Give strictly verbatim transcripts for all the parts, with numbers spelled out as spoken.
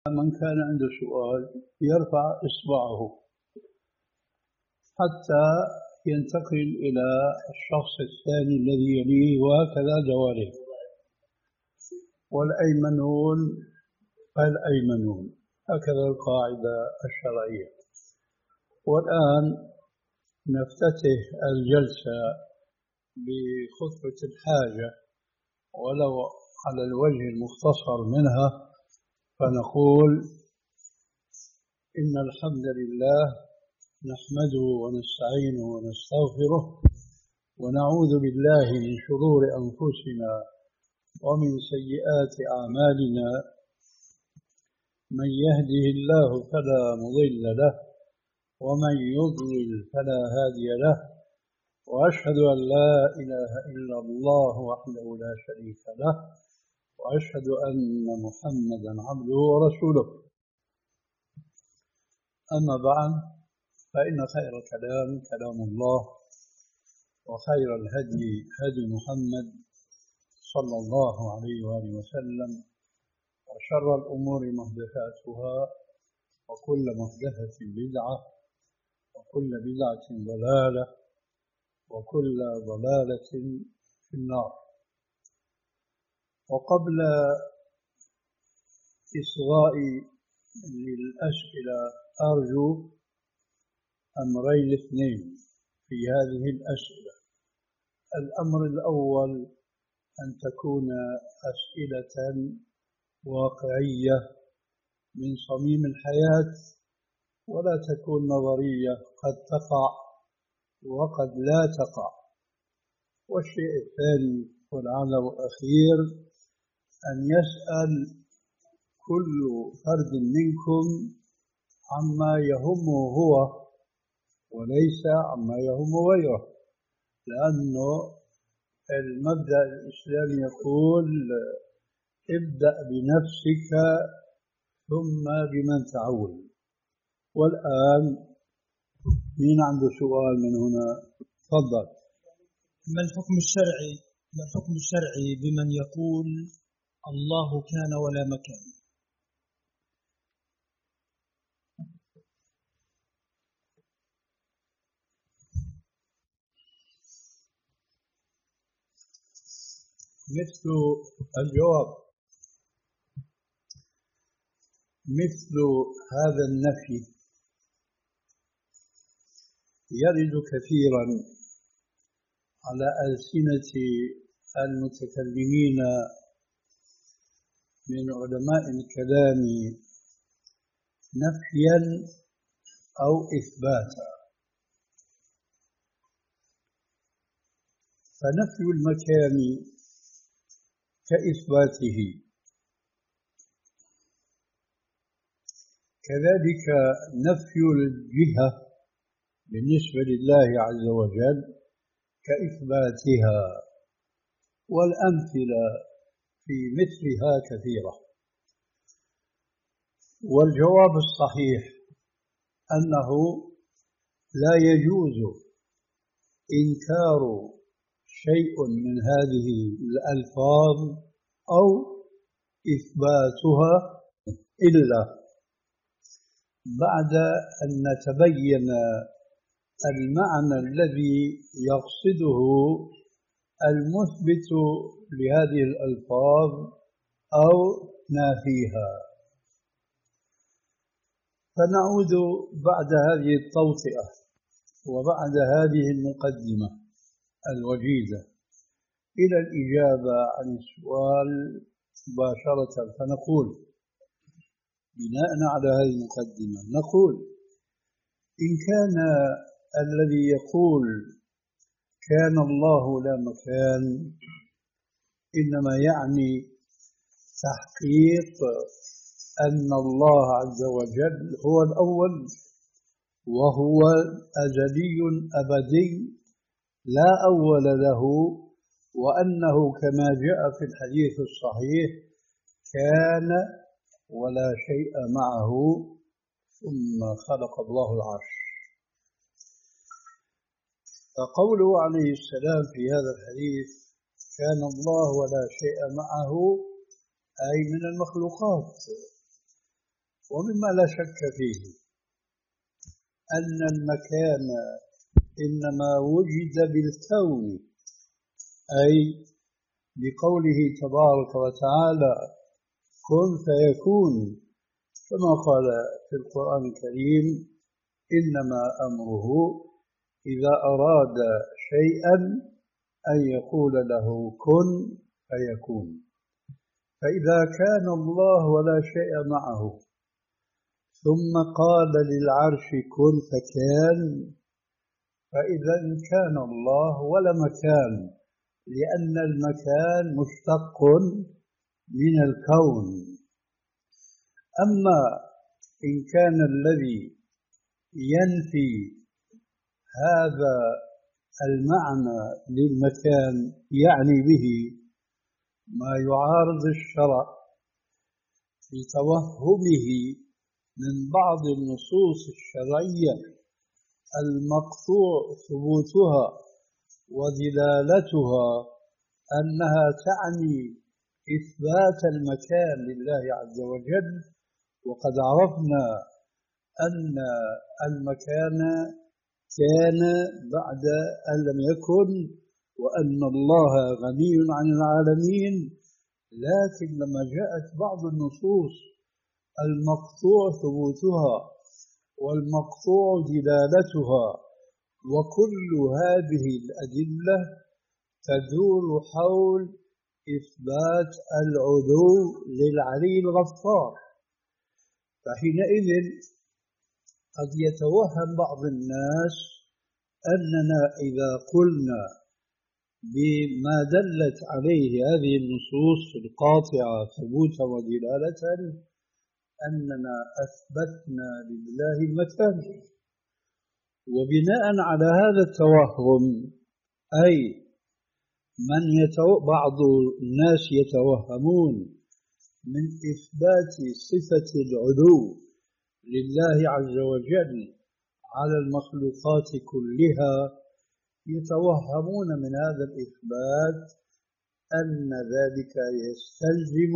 من كان عنده سؤال يرفع إصبعه حتى ينتقل إلى الشخص الثاني الذي يليه، وهكذا دواليه. والأيمنون فالأيمنون، هكذا القاعدة الشرعية. والآن نفتتح الجلسة بخطبة الحاجة ولو على الوجه المختصر منها، فنقول: إن الحمد لله نحمده ونستعينه ونستغفره ونعوذ بالله من شرور أنفسنا ومن سيئات أعمالنا، من يهده الله فلا مضل له ومن يضلل فلا هادي له، وأشهد أن لا إله إلا الله وحده لا شريك له، وأشهد أن محمدا عبده ورسوله. أما بعد، فإن خير الكلام كلام الله، وخير الهدي هدي محمد صلى الله عليه وآله وسلم، وشر الأمور محدثاتها، وكل محدثة بدعة، وكل بدعة ضلالة، وكل ضلالة في النار. وقبل إصغائي للأسئلة أرجو أمرين اثنين في هذه الأسئلة. الأمر الأول أن تكون أسئلة واقعية من صميم الحياة، ولا تكون نظرية قد تقع وقد لا تقع. والشيء الثاني والأعلى والأخير أن يسأل كل فرد منكم عما يهمه هو وليس عما يهم غيره، لأنه المبدأ الإسلامي يقول: ابدأ بنفسك ثم بمن تعول. والآن مين عنده سؤال من هنا؟ تفضل. ما الحكم الشرعي ما الحكم الشرعي بمن يقول الله كان ولا مكان؟ مثل الجواب مثل هذا النفي يرد كثيرا على ألسنة المتكلمين من علماء الكلام نفيا أو إثباتا. فنفي المكان كإثباته، كذلك نفي الجهة بالنسبة لله عز وجل كإثباتها، والأمثلة في مثلها كثيرة. والجواب الصحيح أنه لا يجوز إنكار شيء من هذه الألفاظ أو إثباتها إلا بعد أن نتبين المعنى الذي يقصده المثبت لهذه الألفاظ أو نافيها. فنعود بعد هذه التوطئة وبعد هذه المقدمة الوجيزة إلى الإجابة عن السؤال مباشرة. فنقول بناء على هذه المقدمة، نقول: إن كان الذي يقول كان الله لا مكان إنما يعني تحقيق أن الله عز وجل هو الأول وهو أزلي أبدي لا أول له، وأنه كما جاء في الحديث الصحيح كان ولا شيء معه ثم خلق الله العرش. فقوله عليه السلام في هذا الحديث كان الله ولا شيء معه أي من المخلوقات، ومما لا شك فيه أن المكان إنما وجد بالكون، أي بقوله تبارك وتعالى كن فيكون، كما قال في القرآن الكريم إنما أمره إذا أراد شيئا أن يقول له كن فيكون. فإذا كان الله ولا شيء معه ثم قال للعرش كن فكان، فإذا كان الله ولا مكان، لأن المكان مشتق من الكون. أما إن كان الذي ينفي هذا المعنى للمكان يعني به ما يعارض الشرع بتوهمه من بعض النصوص الشرعية المقطوع ثبوتها ودلالتها أنها تعني إثبات المكان لله عز وجل، وقد عرفنا أن المكان كان بعد أن لم يكن، وأن الله غني عن العالمين. لكن لما جاءت بعض النصوص المقطوع ثبوتها والمقطوع دلالتها، وكل هذه الأدلة تدور حول إثبات العلو للعلي الغفار، فحينئذ قد يتوهم بعض الناس أننا إذا قلنا بما دلت عليه هذه النصوص القاطعة ثبوتا ودلالة أننا أثبتنا لله المكان. وبناء على هذا التوهم، أي من يتو... بعض الناس يتوهمون من إثبات صفة العلو لله عز وجل على المخلوقات كلها، يتوهمون من هذا الإثبات أن ذلك يستلزم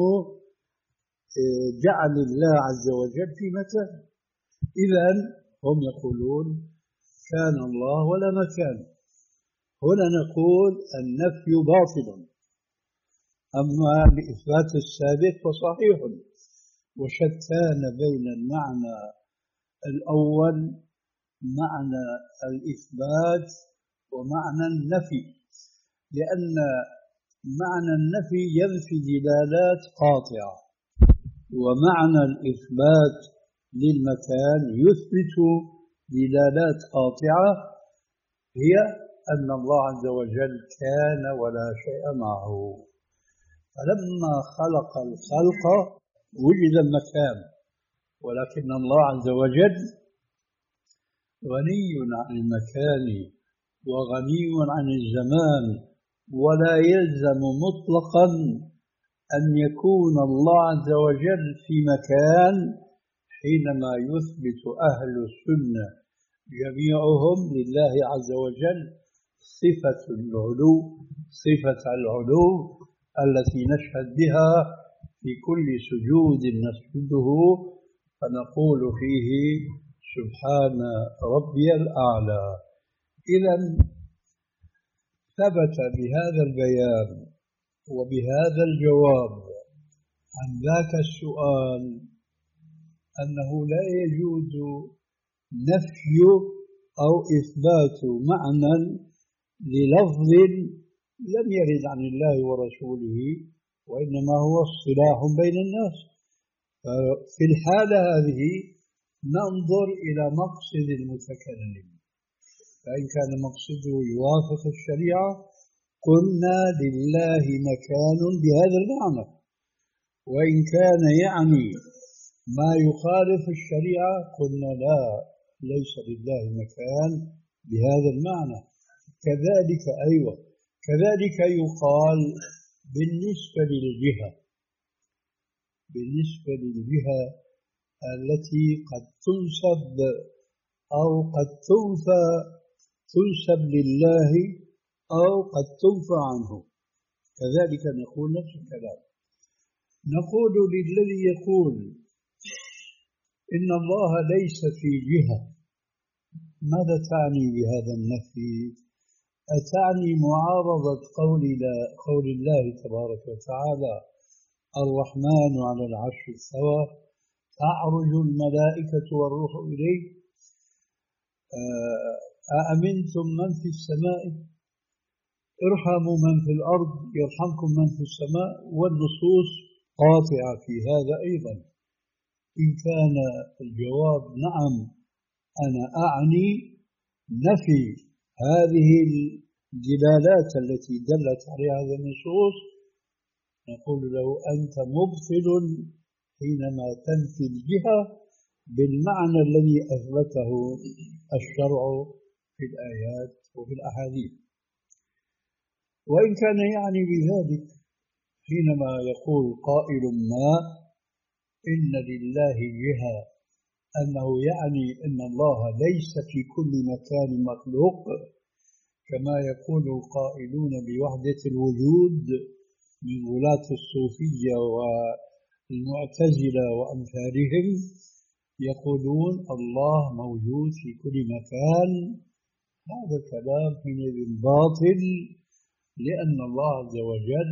جعل الله عز وجل في مكان. إذن هم يقولون كان الله ولا مكان. هنا نقول النفي باطل، أما بإثبات السابق فصحيح، وشتان بين المعنى الأول معنى الإثبات ومعنى النفي، لأن معنى النفي ينفي دلالات قاطعة، ومعنى الإثبات للمكان يثبت دلالات قاطعة، هي أن الله عز وجل كان ولا شيء معه. فلما خلق الخلق وجد المكان، ولكن الله عز وجل غني عن المكان وغني عن الزمان، ولا يلزم مطلقا أن يكون الله عز وجل في مكان حينما يثبت أهل السنة جميعهم لله عز وجل صفة العلو، صفة العلو التي نشهد بها في كل سجود نسجده، فنقول فيه سبحان ربي الأعلى. إذن ثبت بهذا البيان وبهذا الجواب عن ذاك السؤال أنه لا يجوز نفي أو إثبات معنى للفظ لم يرد عن الله ورسوله، وإنما هو اصطلاح بين الناس. في الحالة هذه ننظر إلى مقصد المتكلم، فإن كان مقصده يوافق الشريعة قلنا لله مكان بهذا المعنى، وإن كان يعني ما يخالف الشريعة قلنا لا، ليس لله مكان بهذا المعنى. كذلك أيوة كذلك يقال بالنسبة للجهة، بالنسبة للجهة التي قد تنسب أو قد تنفى تنسب لله أو قد تنفى عنه، كذلك نقول نفس الكلام. نقول للذي يقول إن الله ليس في جهة. ماذا تعني بهذا النفي؟ أتعني معارضة قول, قول الله تبارك وتعالى الرحمن على العرش استوى تعرج الملائكة والروح إليه أأمنتم من في السماء ارحموا من في الأرض يرحمكم من في السماء، والنصوص قاطعة في هذا أيضا. إن كان الجواب نعم أنا أعني نفي هذه الدلالات التي دلت عليها هذه النصوص، نقول له أنت مبطل حينما تنفي الجهة بالمعنى الذي أثبته الشرع في الآيات وفي الأحاديث. وإن كان يعني بذلك حينما يقول قائل ما إن لله جهة أنه يعني أن الله ليس في كل مكان مخلوق كما يقول القائلون بوحدة الوجود من غلاة الصوفية والمعتزلة وأمثالهم، يقولون الله موجود في كل مكان. هذا الكلام حينئذ باطل، لأن الله عز وجل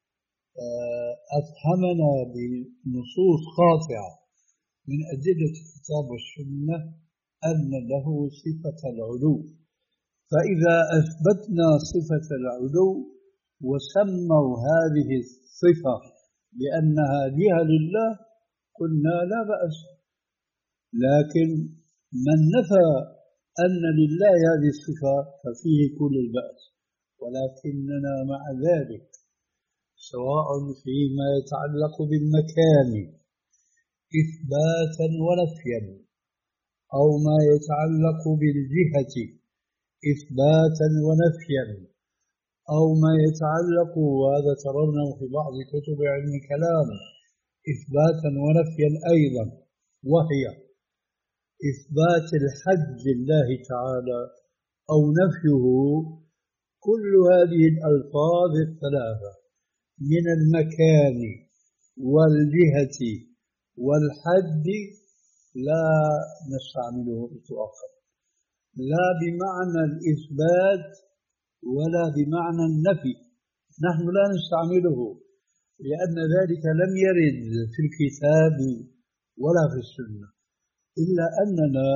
أفهمنا بنصوص قاطعة من أدلة الكتاب والسنة أن له صفة العلو، فإذا أثبتنا صفة العلو وسموا هذه الصفة بأنها جهة لله قلنا لا بأس. لكن من نفى أن لله هذه الصفة ففيه كل البأس، ولكننا مع ذلك سواء فيما يتعلق بالمكان إثباتا ونفيا أو ما يتعلق بالجهة إثباتا ونفيا أو ما يتعلق، وهذا ترونه في بعض كتب علم الكلام، إثباتا ونفيا أيضا، وهي إثبات الحد لله تعالى أو نفيه. كل هذه الألفاظ الثلاثة من المكان والجهة والحد لا نستعمله إطلاقا، لا بمعنى الإثبات ولا بمعنى النفي، نحن لا نستعمله لأن ذلك لم يرد في الكتاب ولا في السنة، إلا أننا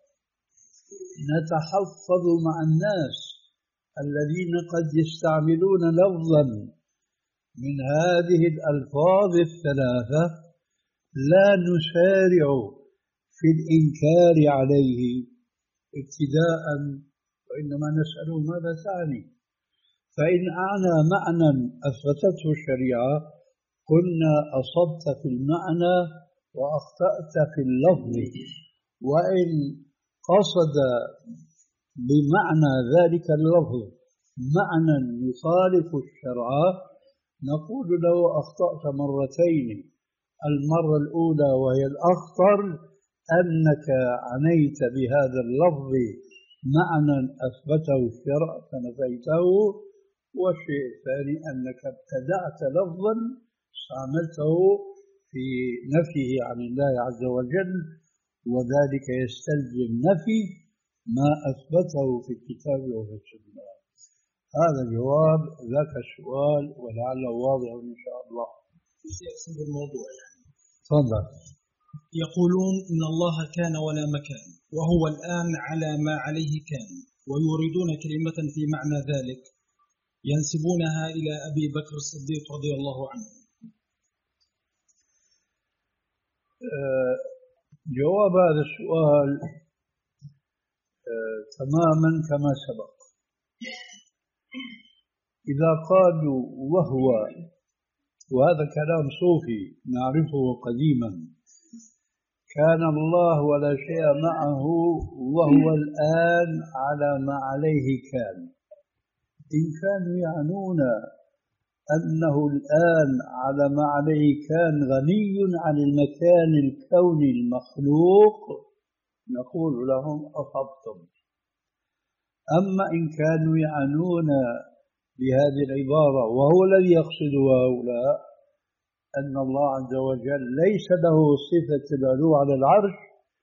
نتحفظ مع الناس الذين قد يستعملون لفظا من هذه الألفاظ الثلاثة، لا نسارع في الإنكار عليه ابتداء، وإنما نسأله ماذا تعني. فإن أعنى معنى أثبتته الشريعة قلنا أصبت في المعنى وأخطأت في اللفظ، وإن قصد بمعنى ذلك اللفظ معنى يخالف الشرع نقول له أخطأت مرتين. المرة الأولى وهي الأخطر أنك عنيت بهذا اللفظ معنى أثبته الشرع فنفيته، والشيء الثاني أنك ابتدعت لفظا استعملته في نفيه عن الله عز وجل، وذلك يستلزم نفي ما أثبته في الكتاب وفي السنة. هذا جواب ذاك السؤال ولعله واضح إن شاء الله. يقصد الموضوع يعني. تفضل. يقولون إن الله كان ولا مكان وهو الآن على ما عليه كان، ويريدون كلمة في معنى ذلك ينسبونها إلى أبي بكر الصديق رضي الله عنه. أه جواب هذا السؤال أه تماما كما سبق. إذا قالوا وهو، وهذا كلام صوفي نعرفه قديما، كان الله ولا شيء معه وهو الآن على ما عليه كان، إن كانوا يعنون أنه الآن على ما عليه كان غني عن المكان الكوني المخلوق نقول لهم أصبتم. أما إن كانوا يعنون بهذه العبارة وهو الذي يقصده هؤلاء أن الله عز وجل ليس له صفة العلو على العرش،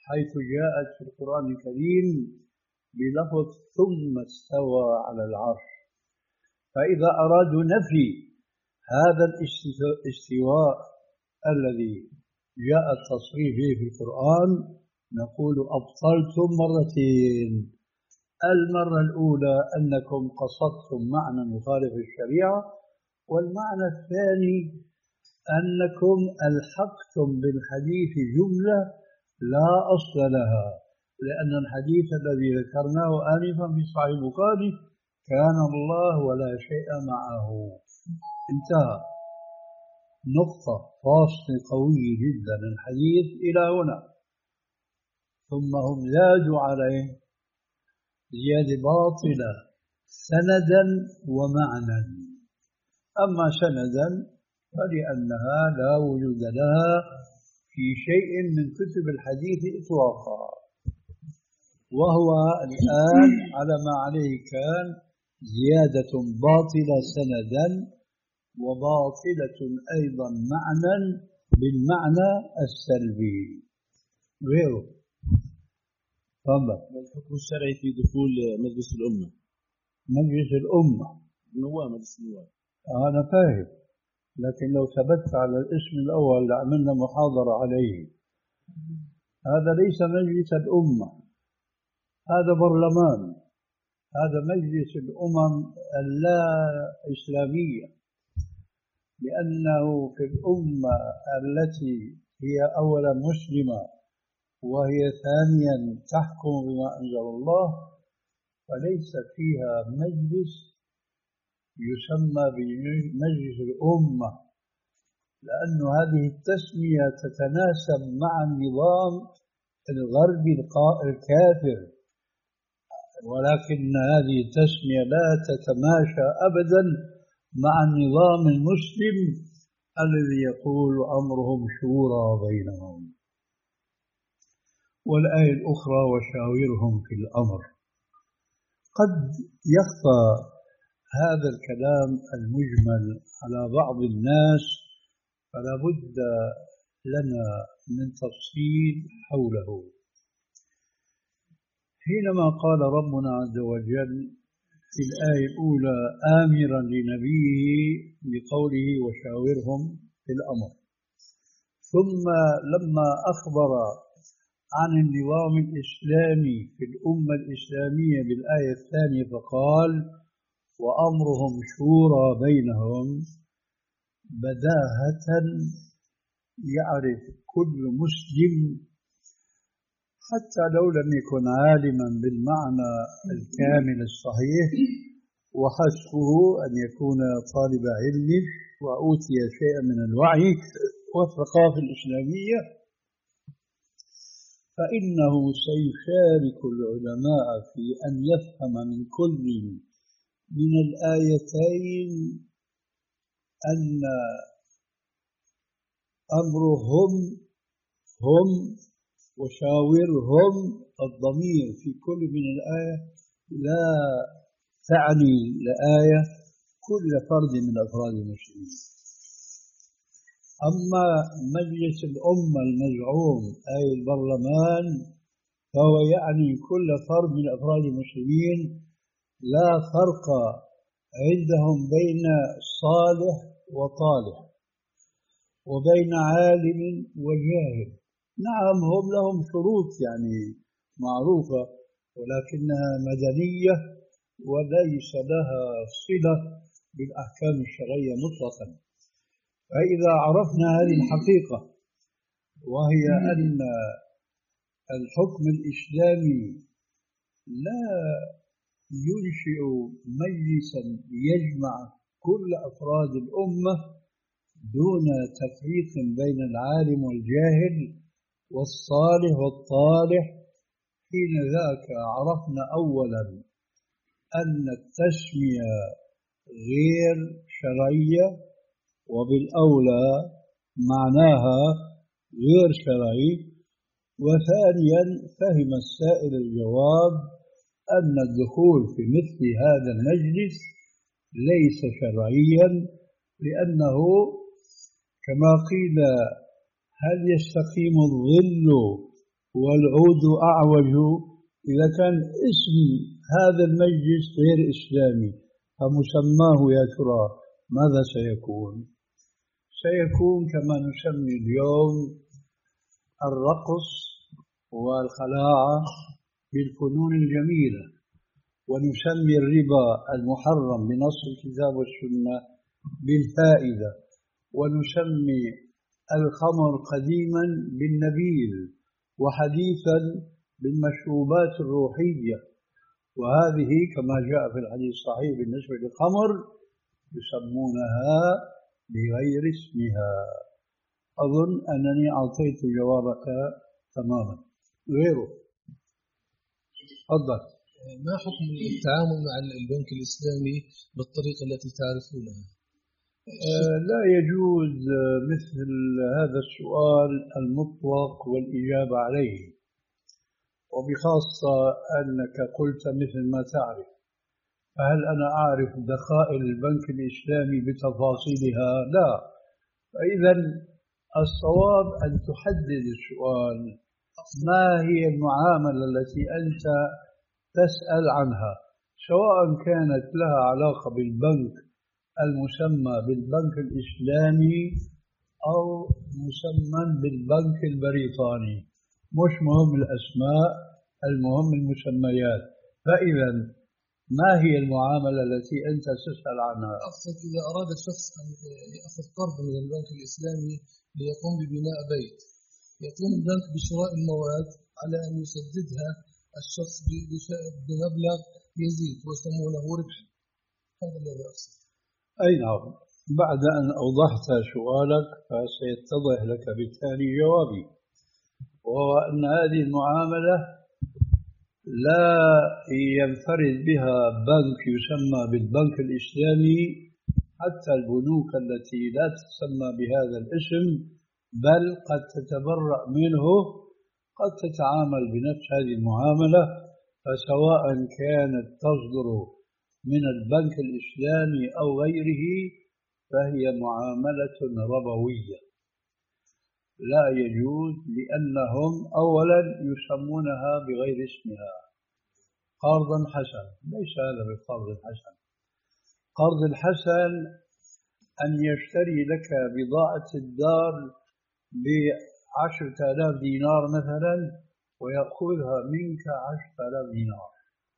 حيث جاءت في القرآن الكريم بلفظ ثم استوى على العرش. فإذا أرادوا نفي هذا الاستواء الذي جاء التصريح به في القرآن نقول أبطلتم مرتين. المرة الأولى أنكم قصدتم معنى مخالف الشريعة، والمعنى الثاني أنكم ألحقتم بالحديث جملة لا أصل لها، لأن الحديث الذي ذكرناه آنفا في صحيح البخاري كان الله ولا شيء معه. انتهى. نقطة فاصل قوي جدا الحديث إلى هنا. ثم هم زادوا عليه زيادة باطلة سندا ومعنى. أما سندا فلأنها لا وجود لها في شيء من كتب الحديث إطلاقا، وهو الآن على ما عليه كان زيادة باطلة سندا وباطلة أيضا معنى بالمعنى السلبي غيره. ما الحكم الشرعي في دخول مجلس الأمة؟ مجلس الأمة نواب مجلس النواب. أنا فاهم، لكن لو ثبت على الاسم الأول لعملنا محاضرة عليه. هذا ليس مجلس الأمة، هذا برلمان، هذا مجلس الأمم اللا إسلامية، لأنه في الأمة التي هي أولا مسلمة وهي ثانيا تحكم بما أنزل الله، فليس فيها مجلس يسمى بمجلس الأمة، لأن هذه التسمية تتناسب مع النظام الغربي الكافر، ولكن هذه التسمية لا تتماشى أبدا مع النظام المسلم الذي يقول أمرهم شورى بينهم. والآية الأخرى وشاورهم في الأمر. قد يخفى هذا الكلام المجمل على بعض الناس، فلا بد لنا من تفصيل حوله. حينما قال ربنا عز وجل في الآية الأولى آمرا لنبيه بقوله وشاورهم في الأمر، ثم لما أخبر عن النظام الإسلامي في الأمة الإسلامية بالآية الثانية فقال وأمرهم شورى بينهم، بداهة يعرف كل مسلم حتى لو لم يكن عالما بالمعنى الكامل الصحيح، وحسبه أن يكون طالب علم وأوتي شيئا من الوعي والثقافة الإسلامية، فإنه سيشارك العلماء في أن يفهم من كل من الآيتين أن أمرهم هم وشاورهم الضمير في كل من الآية لا تعني الآية كل فرد من أفراد المسلمين. أما مجلس الأمة المزعوم أي البرلمان فهو يعني كل فرد من أفراد المسلمين، لا فرق عندهم بين صالح وطالح وبين عالم وجاهل. نعم هم لهم شروط يعني معروفة، ولكنها مدنية وليس لها صلة بالأحكام الشرعية مطلقا. فإذا عرفنا هذه الحقيقة، وهي أن الحكم الإسلامي لا ينشئ مجلسا يجمع كل أفراد الأمة دون تفريق بين العالم والجاهل والصالح والطالح، حين ذاك عرفنا أولا أن التسمية غير شرعية، وبالأولى معناها غير شرعي. وثانيا فهم السائل الجواب أن الدخول في مثل هذا المجلس ليس شرعيا، لأنه كما قيل هل يستقيم الظل والعود أعوج إذا كان اسم هذا المجلس غير إسلامي فمسماه يا ترى ماذا سيكون؟ سيكون كما نسمي اليوم الرقص والخلاعة بالفنون الجميلة، ونسمي الربا المحرم بنص الكتاب والسنة بالفائدة، ونسمي الخمر قديما بالنبيذ وحديثا بالمشروبات الروحية. وهذه كما جاء في الحديث الصحيح بالنسبة للخمر يسمونها بغير اسمها. أظن أنني أعطيت جوابك تماما. غيره تفضل. ما حكم التعامل مع البنك الإسلامي بالطريقة التي تعرفونها؟ آه لا يجوز مثل هذا السؤال المطلق والإجابة عليه، وبخاصة أنك قلت مثل ما تعرف. فهل أنا أعرف دخائل البنك الإسلامي بتفاصيلها؟ لا. فإذا الصواب أن تحدد السؤال، ما هي المعاملة التي أنت تسأل عنها، سواء كانت لها علاقة بالبنك المسمى بالبنك الإسلامي أو مسمى بالبنك البريطاني. مش مهم الأسماء، المهم المسميات. فإذا ما هي المعاملة التي أنت تسأل عنها؟ أقصد إذا أراد الشخص أن يأخذ قرض من البنك الإسلامي ليقوم ببناء بيت، يقوم البنك بشراء المواد على أن يسددها الشخص بمبلغ يزيد ويسمونه ربح. هذا الذي أقصد. أي نعم. بعد أن أوضحت سؤالك فسيتضح لك بالتالي جوابي، وهو أن هذه المعاملة لا ينفرد بها بنك يسمى بالبنك الإسلامي، حتى البنوك التي لا تسمى بهذا الاسم بل قد تتبرأ منه قد تتعامل بنفس هذه المعاملة. فسواء كانت تصدر من البنك الإسلامي أو غيره فهي معاملة ربوية لا يجوز، لأنهم أولا يسمونها بغير اسمها قرضا حسنا. ليس هذا بالقرض الحسن. قرض الحسن أن يشتري لك بضاعة الدار بعشرة آلاف دينار مثلا ويأخذها منك عشرة آلاف دينار.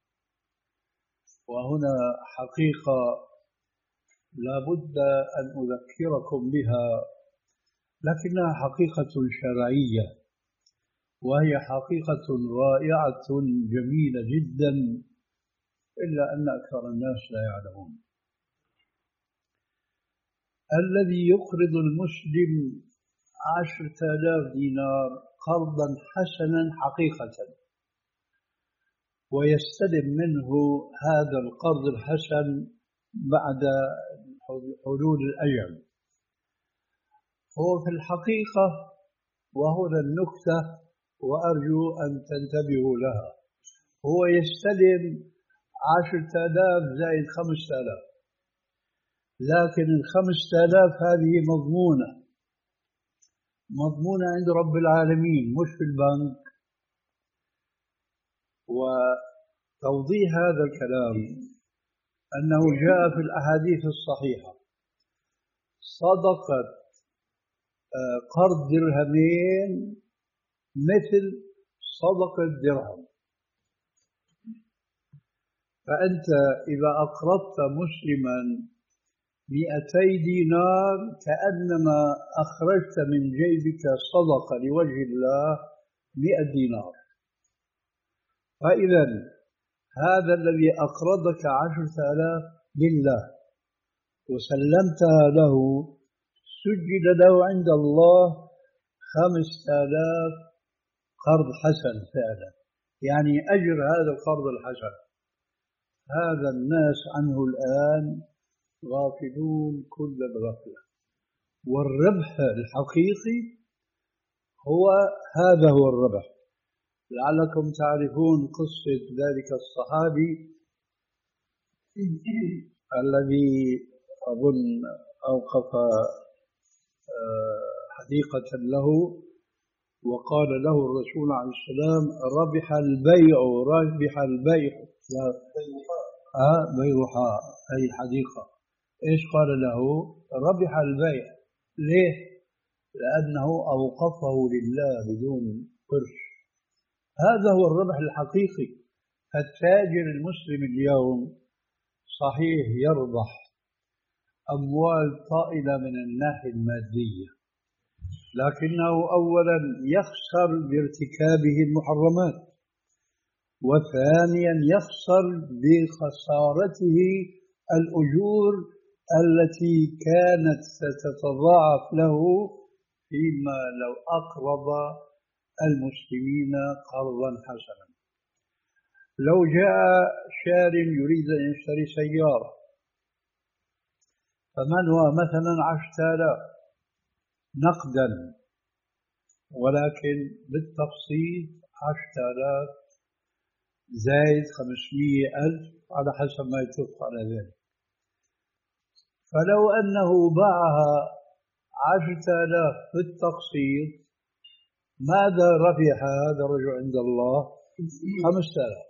وهنا حقيقة لا بد أن أذكركم بها، لكنها حقيقة شرعية، وهي حقيقة رائعة جميلة جدا، إلا أن أكثر الناس لا يعلمون. الذي يقرض المسلم عشرة آلاف دينار قرضا حسنا حقيقة ويستلم منه هذا القرض الحسن بعد حلول الأجل، هو في الحقيقة، وهنا النكتة وأرجو أن تنتبهوا لها، هو يستلم عشرة آلاف زائد خمسة آلاف، لكن الخمسة آلاف هذه مضمونة مضمونة عند رب العالمين مش في البنك. وتوضيح هذا الكلام أنه جاء في الأحاديث الصحيحة صدقة قرض درهمين مثل صدقة درهم. فأنت إذا أقرضت مسلما مئتي دينار كأنما أخرجت من جيبك صدقة لوجه الله مئة دينار. فإذا هذا الذي أقرضك عشرة آلاف لله وسلمتها له سجل له عند الله خمسة آلاف قرض حسن فعلا، يعني أجر هذا القرض الحسن. هذا الناس عنه الآن غافلون كل الغفلة، والربح الحقيقي هو هذا هو الربح. لعلكم تعرفون قصة ذلك الصحابي الذي أظن أوقف حديقة له وقال له الرسول عليه السلام ربح البيع ربح البيع آه بيرحاء أي حديقة. إيش قال له؟ ربح البيع. ليه؟ لأنه أوقفه لله بدون قرش. هذا هو الربح الحقيقي. التاجر المسلم اليوم صحيح يربح أموال طائلة من الناحية المادية، لكنه أولا يخسر بارتكابه المحرمات، وثانيا يخسر بخسارته الأجور التي كانت ستتضاعف له فيما لو أقرض المسلمين قرضا حسنا. لو جاء شار يريد أن يشتري سيارة فمنها مثلا عشرة آلاف نقدا، ولكن بالتقسيط عشرة آلاف زائد خمسمائة ألف على حسب ما يتفق على ذلك. فلو أنه باعها عشرة آلاف بالتقسيط ماذا ربح هذا الرجل عند الله؟ خمسة آلاف.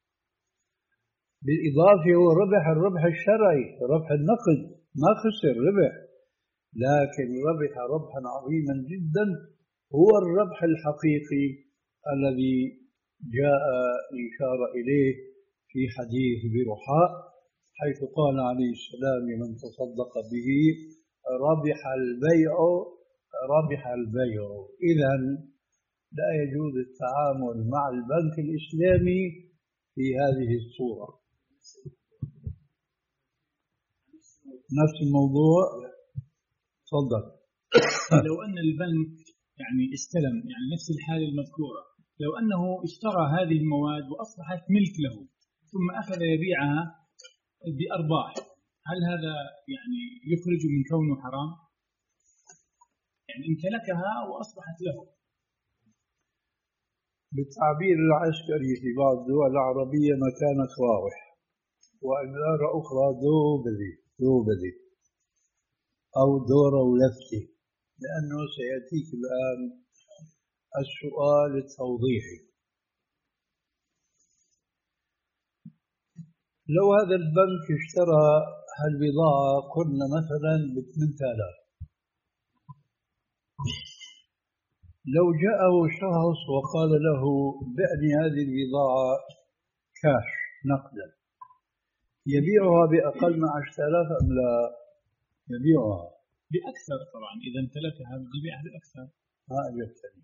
بالإضافة هو ربح الربح الشرعي، ربح النقد، ما خسر ربح، لكن ربح ربحا عظيما جدا، هو الربح الحقيقي الذي جاء الإشارة إليه في حديث برحاء، حيث قال عليه السلام من تصدق به ربح البيع ربح البيع. إذن لا يجوز التعامل مع البنك الإسلامي في هذه الصورة. نفس الموضوع. تفضل. لو أن البنك يعني استلم يعني نفس الحالة المذكورة، لو أنه اشترى هذه المواد وأصبحت ملك له ثم أخذ يبيعها بأرباح، هل هذا يعني يخرج من كونه حرام؟ يعني امتلكها وأصبحت له. بالتعبير العسكري في بعض الدول العربية مكانك راوح، وعبارة أخرى دوبلي دوبلي أو دورة ولفتي، لأنه سيأتيك الآن السؤال التوضيحي. لو هذا البنك اشترى هالبضاعة قلنا مثلا ب ثمانية آلاف، لو جاءه شخص وقال له بعني هذه البضاعة كاش نقدا، يبيعها بأقل من عشرة آلاف أم لا؟ يبيعها بأكثر طبعا، إذا امتلكها يبيعها بأكثر. ما أجبتني.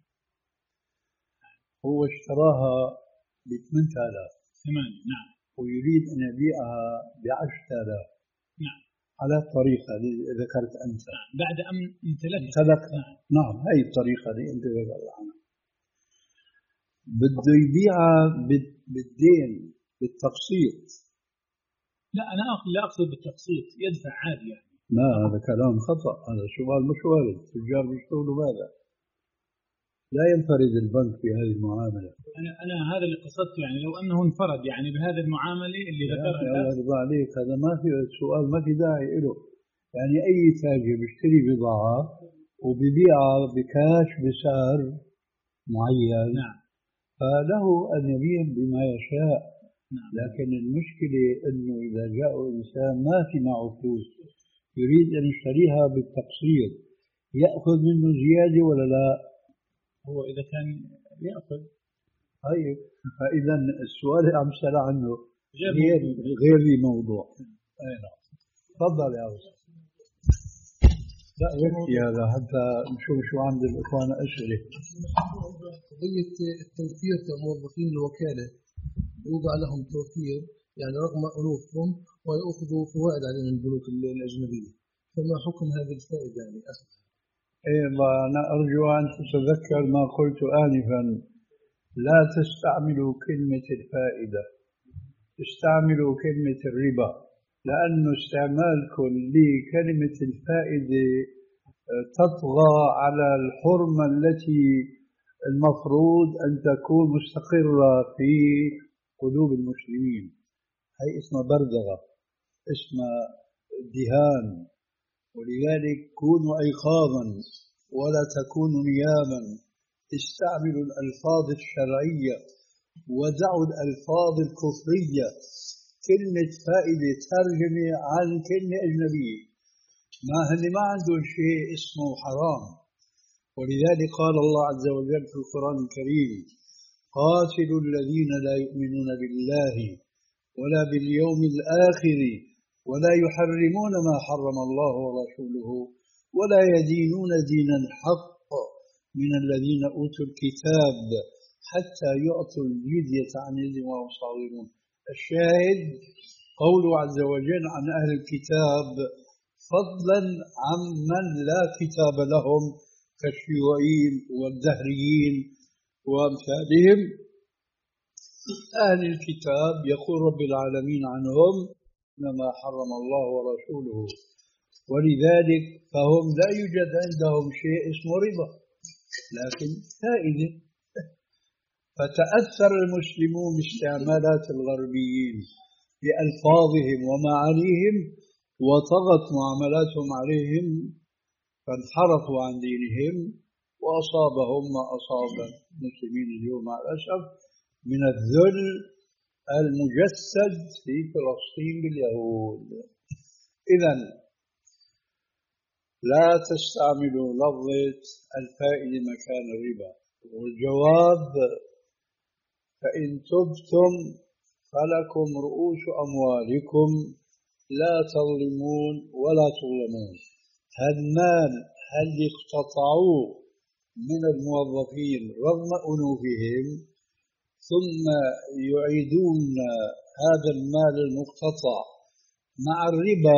هو اشتراها ب ثمانية آلاف ثمانية، نعم، ويريد أن يبيعها بعشرة آلاف، نعم، على الطريقة اللي ذكرت أنت. نعم. بعد أن امتلكها. امتلك. نعم. نعم، هي الطريقة اللي أنت ذكرت عنها. بده يبيعها بالدين بالتقسيط. لا، أنا لا أقصد بالتقسيط، يدفع عادي يعني. لا، هذا كلام خطأ، هذا سؤال مش وارد. التجار بيشتغلوا ماذا؟ لا ينفرد البنك بهذه المعاملة. أنا أنا هذا اللي قصدته، يعني لو أنه انفرد يعني بهذا المعاملة اللي ذكرها. الله يرضى عليك، هذا ما في سؤال، ما في داعي له. يعني أي تاجر بيشتري بضاعة وبيبيعها بكاش بسعر معين، نعم، فله أن يبيع بما يشاء. نعم. لكن المشكلة أنه إذا جاء إنسان ما في معه فلوس يريد أن يشتريها بالتقسيط، يأخذ منه زيادة ولا لا؟ هو إذا كان يأخذ. طيب، فإذا السؤال اللي عم سأل عنه غير غير لي موضوع. أي نعم. تفضل يا أستاذ. لا يكفي هذا حتى نشوف شو عند الإخوان أسئلة. قضية التوفير كموظفين الوكالة، يوضع لهم توفير يعني رغم أنوفهم ويأخذوا فوائد على البنوك الأجنبية، فما حكم هذه الفائدة يعني أخذ؟ إيه، أنا أرجو أن تتذكر ما قلت آنفا، لا تستعملوا كلمة الفائدة، استعملوا كلمة الربا، لأن استعمالكم لكلمة الفائدة تطغى على الحرمة التي المفروض أن تكون مستقرة في قلوب المسلمين. هي اسمها بردغة، اسمها دهان. ولذلك كونوا أيقاظا ولا تكونوا نياما، استعملوا الألفاظ الشرعية ودعوا الألفاظ الكفرية. كلمة فائدة ترجمة عن كلمة أجنبية، ما هن ما عندهم شيء اسمه حرام. ولذلك قال الله عز وجل في القرآن الكريم: قاتلوا الذين لا يؤمنون بالله ولا باليوم الآخر ولا يحرمون ما حرم الله ورسوله ولا يدينون دين الحق من الذين أوتوا الكتاب حتى يعطوا الجزية عن يد وهم صاغرون. الشاهد قوله عز وجل عن أهل الكتاب فضلا عمن لا كتاب لهم كالشيوعيين والدهريين وأمثالهم. أهل الكتاب يقول رب العالمين عنهم: إنما حرم الله ورسوله، ولذلك فهم لا يوجد عندهم شيء اسمه ربا لكن فائدة. فتأثر المسلمون باستعمالات الغربيين بألفاظهم ومعانيهم وطغت معاملاتهم عليهم فانحرفوا عن دينهم وأصابهم ما أصاب المسلمين اليوم مع الأسف من الذل المجسد في فلسطين باليهود. إذن لا تستعملوا لفظة الفائدة مكان الربا. والجواب: فإن تبتم فلكم رؤوس أموالكم لا تظلمون ولا تظلمون. هالمال هل اقتطعوه من الموظفين رغم أنوفهم ثم يعيدون هذا المال المقتطع مع الربا،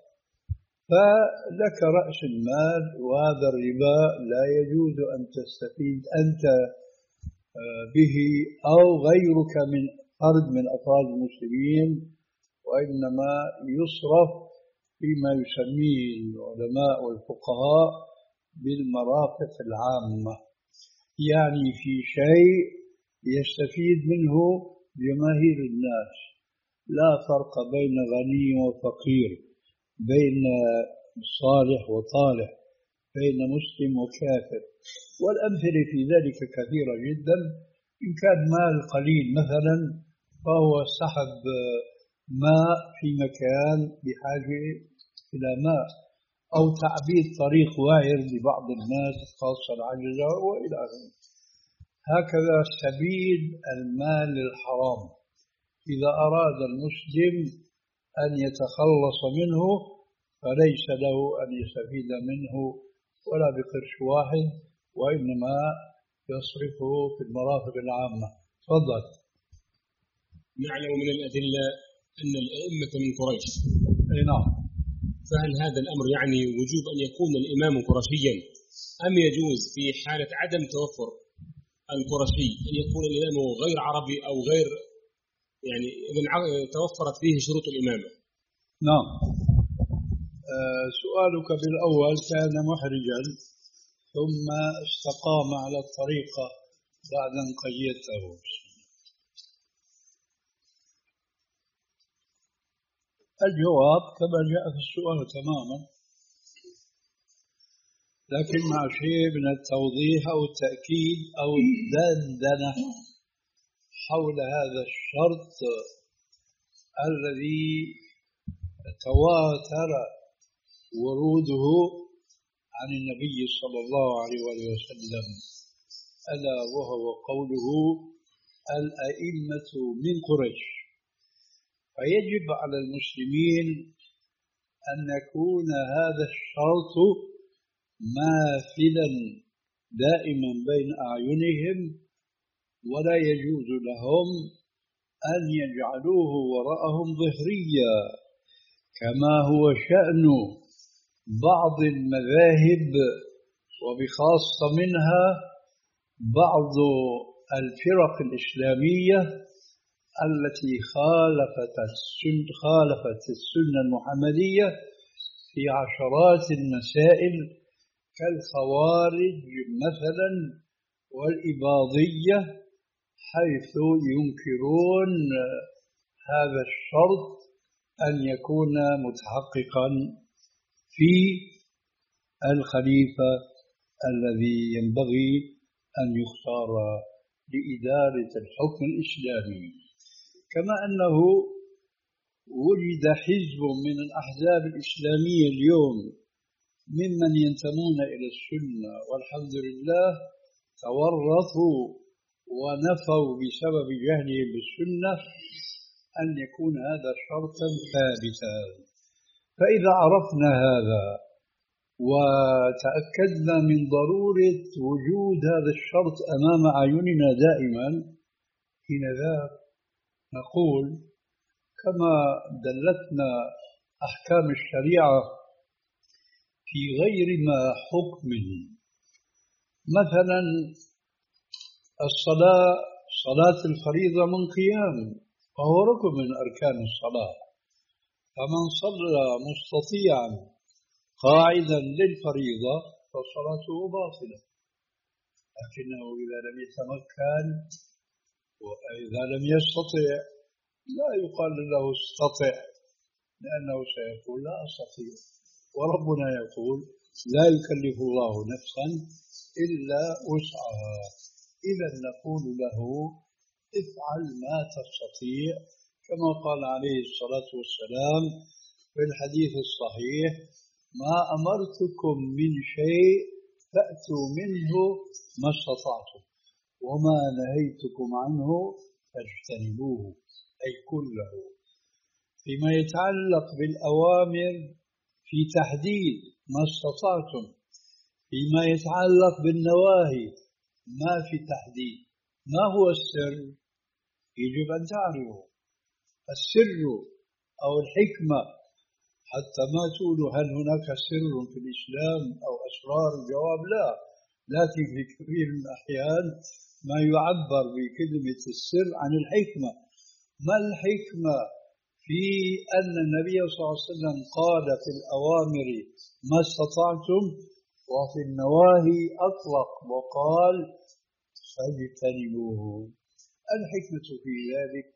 فلك رأس المال، وهذا الربا لا يجوز أن تستفيد أنت به أو غيرك من فرد من أفراد المسلمين، وإنما يصرف فيما يسميه العلماء والفقهاء بالمرافق العامة، يعني في شيء يستفيد منه جماهير الناس. لا فرق بين غني وفقير، بين صالح وطالح، بين مسلم وكافر. والأمثلة في ذلك كثيرة جدا. إن كان مال قليل مثلا فهو سحب ماء في مكان بحاجة إلى ماء، أو تعبيد طريق واعر لبعض الناس خاصة العجزة وإلى آخره. هكذا سبيل المال الحرام إذا أراد المسلم أن يتخلص منه فليس له أن يستفيد منه ولا بقرش واحد، وإنما يصرفه في المرافق العامة. تفضل. نعلم من الأدلة أن الأئمة من قريش. أي نعم. فهل هذا الأمر يعني وجوب أن يكون الإمام قرشيا، أم يجوز في حالة عدم توفر القرشي أن يكون الإمام غير عربي أو غير، يعني إذا توفرت فيه شروط الإمامة؟ نعم. آه سؤالك بالأول كان محرجا ثم استقام على الطريقة بعد أن قيدته. الجواب كما جاء في السؤال تماما، لكن مع شيء من التوضيح أو التأكيد أو الدندنة حول هذا الشرط الذي تواتر وروده عن النبي صلى الله عليه وسلم، ألا وهو قوله: الأئمة من قريش. فيجب على المسلمين أن يكون هذا الشرط ماثلا دائما بين أعينهم، ولا يجوز لهم أن يجعلوه وراءهم ظهريا كما هو شأن بعض المذاهب، وبخاصة منها بعض الفرق الإسلامية التي خالفت السنة, خالفت السنة المحمدية في عشرات المسائل كالخوارج مثلا والإباضية، حيث ينكرون هذا الشرط أن يكون متحققا في الخليفة الذي ينبغي أن يختار لإدارة الحكم الإسلامي، كما أنه وجد حزب من الأحزاب الإسلامية اليوم ممن ينتمون إلى السنة والحمد لله تورطوا ونفوا بسبب جهلهم بالسنة أن يكون هذا شرطا ثابتا. فإذا عرفنا هذا وتأكدنا من ضرورة وجود هذا الشرط أمام أعيننا دائما، حينذاك نقول كما دلتنا أحكام الشريعة في غير ما حكم، مثلا الصلاة، صلاة الفريضة من قيام وهو ركن من أركان الصلاة، فمن صلى مستطيعا قاعدا للفريضة فصلاته باطلة، لكنه إذا لم يتمكن وإذا لم يستطع لا يقال له استطع، لأنه سيقول لا أستطيع، وربنا يقول لا يكلف الله نفسا إلا وسعها. إذا نقول له افعل ما تستطيع، كما قال عليه الصلاة والسلام في الحديث الصحيح: ما أمرتكم من شيء فأتوا منه ما استطعتم وما نهيتكم عنه فاجتنبوه، أي كله. فيما يتعلق بالأوامر في تحديد ما استطعتم، فيما يتعلق بالنواهي ما في تحديد. ما هو السر؟ يجب أن تعرفوا السر أو الحكمة، حتى ما تقولوا هل هناك سر في الإسلام أو أسرار. الجواب لا، لكن في كثير من الأحيان ما يعبر بكلمة السر عن الحكمة. ما الحكمة في أن النبي صلى الله عليه وسلم قال في الأوامر ما استطعتم، وفي النواهي أطلق وقال فاجتنبوه؟ الحكمة في ذلك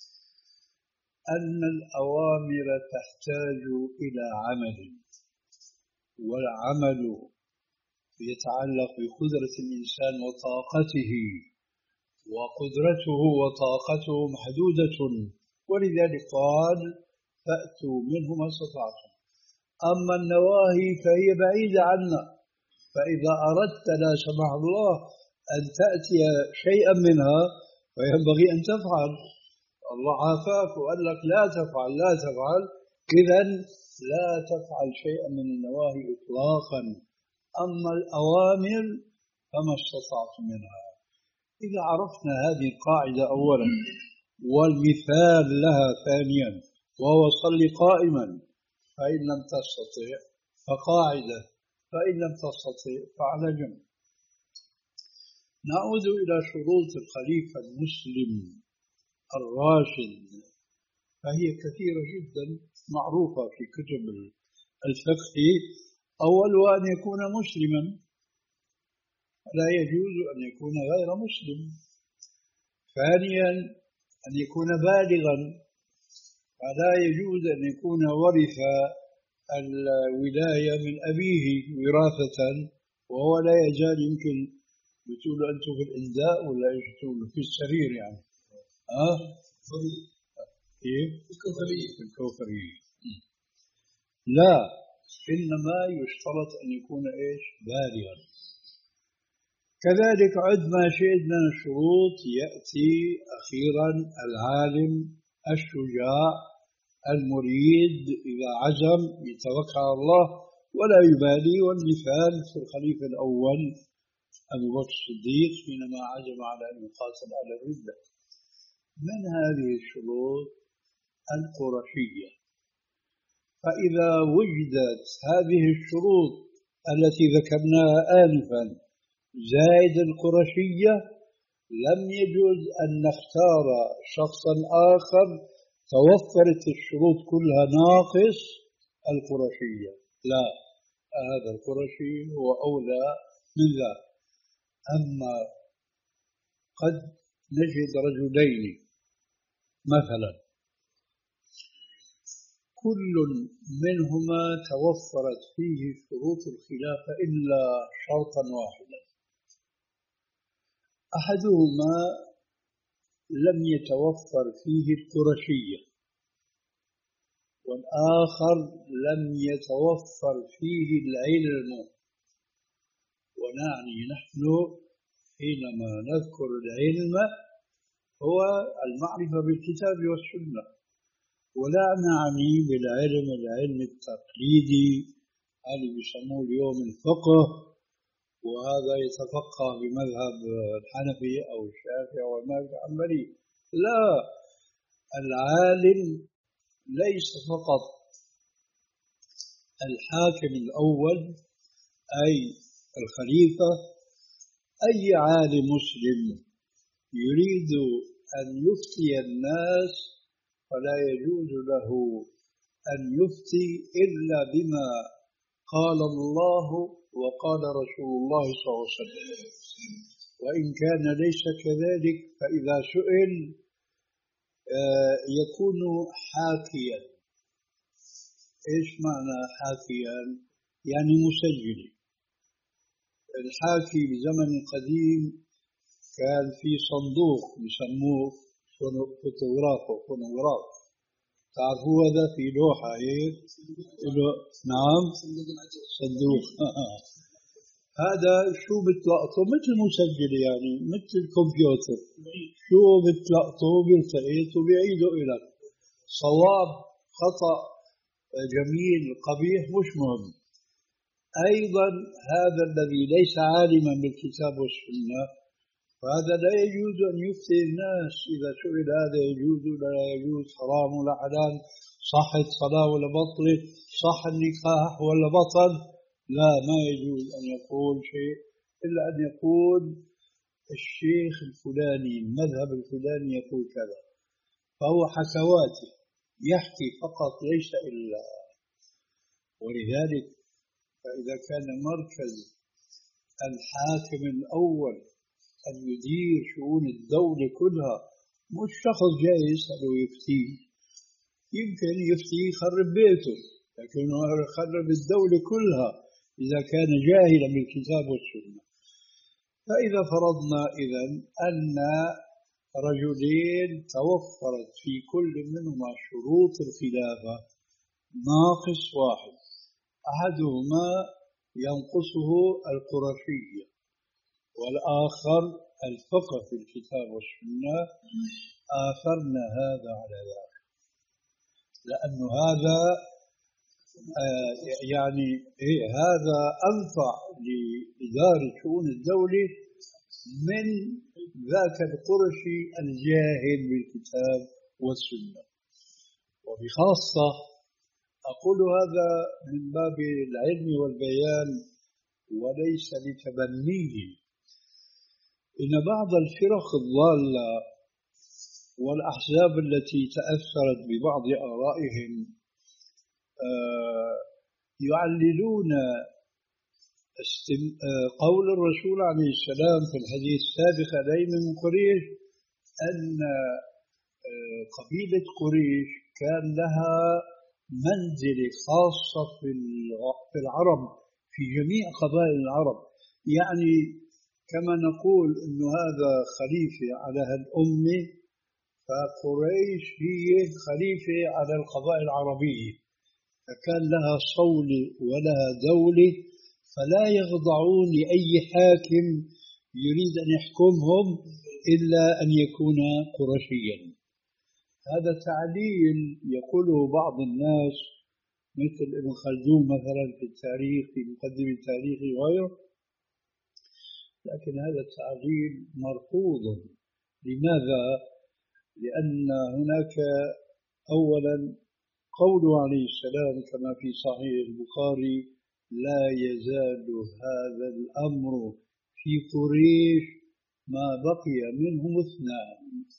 أن الأوامر تحتاج إلى عمل، والعمل يتعلق بقدرة الإنسان وطاقته، وقدرته وطاقته محدودة، ولذلك قال فأتوا منه ما استطعتم. أما النواهي فهي بعيدة عنا، فإذا أردت لا سمح الله أن تأتي شيئا منها فينبغي أن تفعل. الله عافاك وقال لك لا تفعل لا تفعل، إذن لا تفعل شيئا من النواهي إطلاقا. أما الأوامر فما استطعت منها. إذا عرفنا هذه القاعدة أولا والمثال لها ثانيا، وهو صل قائما، فإن لم تستطع فقاعدة، فإن لم تستطع فعلى جنب. نعود إلى شروط الخليفة المسلم الراشد، فهي كثيرة جدا معروفة في كتب الفقه. أولها أن يكون مسلما، لا يجوز أن يكون غير مسلم. ثانيا أن يكون بالغا، فلا يجوز أن يكون ورث الولاية من أبيه وراثة وهو لا يزال، يمكن بتقولوا أنتم في الإنداء ولا إيش بتقولوا في السرير يعني ها كيف الكوثرية في الكوثرية. لا، إنما يشترط أن يكون إيش بالغا. كذلك عد ما شئت من الشروط، يأتي أخيرا العالم الشجاع المريد، إذا عزم يتوكل على الله ولا يبالي. والمثال في الخليفة الأول أبو بكر الصديق حينما عزم على أن يقاتل على الردة. من هذه الشروط القرشية. فإذا وجدت هذه الشروط التي ذكرناها آنفا زائد القرشية، لم يجوز أن نختار شخصا آخر توفرت الشروط كلها ناقص القرشية. لا، هذا القرشي هو أولى من ذا. أما قد نجد رجلين مثلا كل منهما توفرت فيه شروط الخلافة إلا شرطا واحدا، أحدهما لم يتوفر فيه القرشية، والآخر لم يتوفر فيه العلم. ونعني نحن حينما نذكر العلم هو المعرفة بالكتاب والسنة، ولا نعني بالعلم العلم التقليدي اللي بيسموه اليوم الفقه، وهذا يتفقه بمذهب الحنفي أو الشافعي أو المالكي الحنبلي. لا، العالم ليس فقط الحاكم الأول أي الخليفة. أي عالم مسلم يريد أن يفتي الناس فلا يجوز له أن يفتي إلا بما قال الله وقال رسول الله صلى الله عليه وسلم، وإن كان ليس كذلك فإذا سئل يكون حاكيا. إيش معنى حاكيا؟ يعني مسجل. الحاكي بزمن القديم كان في صندوق يسموه فوتوغراف أو فونوغراف، تعرفوا هذا في لوحة هيك. نعم، صندوق. هذا شو بتلقطه مثل مسجل، يعني مثل الكمبيوتر، شو بتلقطه بيلتقط وبيعيده إلك، صواب خطأ جميل قبيح مش مهم. أيضا هذا الذي ليس عالما بالكتاب والسنة فهذا لا يجوز أن يفتي الناس. إذا سئل هذا يجوز ولا لا يجوز، حرام ولا حلال، صحت صلاة ولا بطلت، صح النكاح ولا بطل، لا، ما يجوز أن يقول شيء إلا أن يقول الشيخ الفلاني المذهب الفلاني يقول كذا، فهو حكواته يحكي فقط ليس إلا. ولذلك فإذا كان مركز الحاكم الأول أن يدير شؤون الدولة كلها، مش شخص جاي يسأله يفتيه، يمكن يفتيه يخرب بيته، لكنه يخرب الدولة كلها إذا كان جاهلا بالكتاب والسنة. فإذا فرضنا إذن أن رجلين توفرت في كل منهما شروط الخلافة ناقص واحد، أحدهما ينقصه القرشية والآخر الفقه في الكتاب والسنة، آثرنا هذا على ذاك، لأن هذا آه يعني إيه هذا أنفع لإدارة شؤون الدولة من ذاك القرشي الجاهل بالكتاب والسنة. وبخاصة أقول هذا من باب العلم والبيان وليس لتبنيه. إن بعض الفرق الضالة والأحزاب التي تأثرت ببعض آرائهم يعللون قول الرسول عليه السلام في الحديث السابق عليه من قريش أن قبيلة قريش كان لها منزلة خاصة في العرب في جميع قبائل العرب، يعني كما نقول أن هذا خليفة على هالأمة، فقريش هي خليفة على القبائل العربية، فكان لها صولة ولها دولة، فلا يخضعون لأي حاكم يريد أن يحكمهم إلا أن يكون قرشيا. هذا تعليل يقوله بعض الناس مثل ابن خلدون مثلا في التاريخ، في مقدمة التاريخ وغيره، لكن هذا التعليل مرفوض. لماذا؟ لأن هناك أولا قوله عليه السلام كما في صحيح البخاري: لا يزال هذا الأمر في قريش ما بقي منهم اثنان.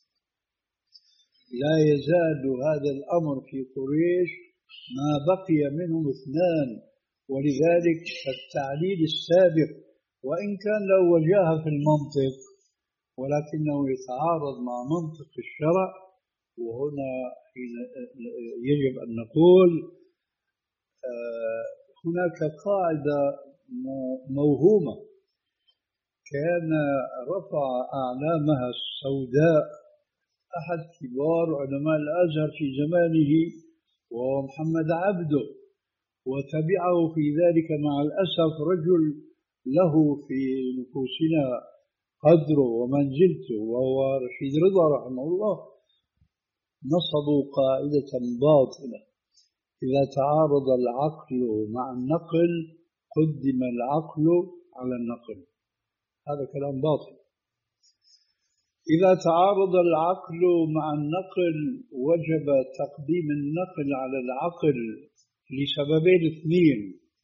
لا يزال هذا الأمر في قريش ما بقي منهم اثنان. ولذلك التعليل السابق وإن كان له وجاهة في المنطق ولكنه يتعارض مع منطق الشرع. وهنا يجب أن نقول هناك قاعدة موهومة كان رفع أعلامها السوداء أحد كبار علماء الأزهر في زمانه وهو محمد عبده، وتبعه في ذلك مع الأسف رجل له في نفوسنا قدره ومنزلته وهو رشيد رضا رحمه الله. نصبوا قاعدة باطلة: إذا تعارض العقل مع النقل قدم العقل على النقل. هذا كلام باطل. إذا تعارض العقل مع النقل وجب تقديم النقل على العقل لسببين اثنين: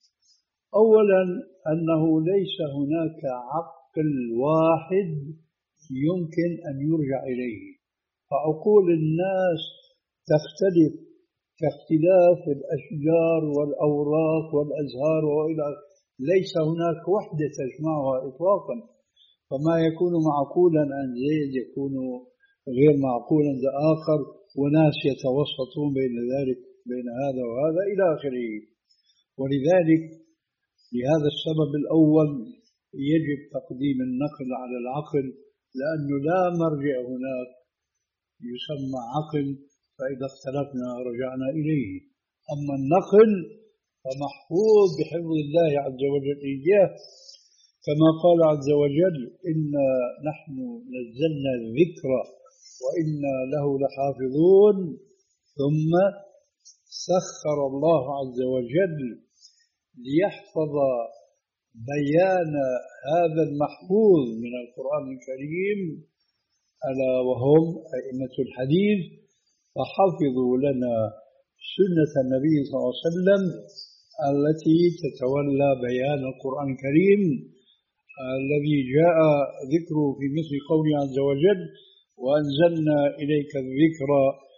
أولا أنه ليس هناك عقل واحد يمكن أن يرجع إليه، فعقول الناس تختلف كاختلاف الأشجار والأوراق والأزهار وإلى آخره، ليس هناك وحدة تجمعها إطلاقا، فما يكون معقولا عند زيد يكون غير معقول عند آخر، وناس يتوسطون بين ذلك بين هذا وهذا إلى آخره. ولذلك لهذا السبب الأول يجب تقديم النقل على العقل، لأنه لا مرجع هناك يسمى عقل، فإذا اختلفنا رجعنا إليه. أما النقل فمحفوظ بحفظ الله عز وجل إياه، كما قال عز وجل: إنا نحن نزلنا الذكر وإنا له لحافظون. ثم سخر الله عز وجل ليحفظ بيان هذا المحفوظ من القرآن الكريم ألا وهم أئمة الحديث، فحفظوا لنا سنة النبي صلى الله عليه وسلم التي تتولى بيان القرآن الكريم الذي جاء ذكره في مثل قوله عز وجل: وأنزلنا إليك الذكر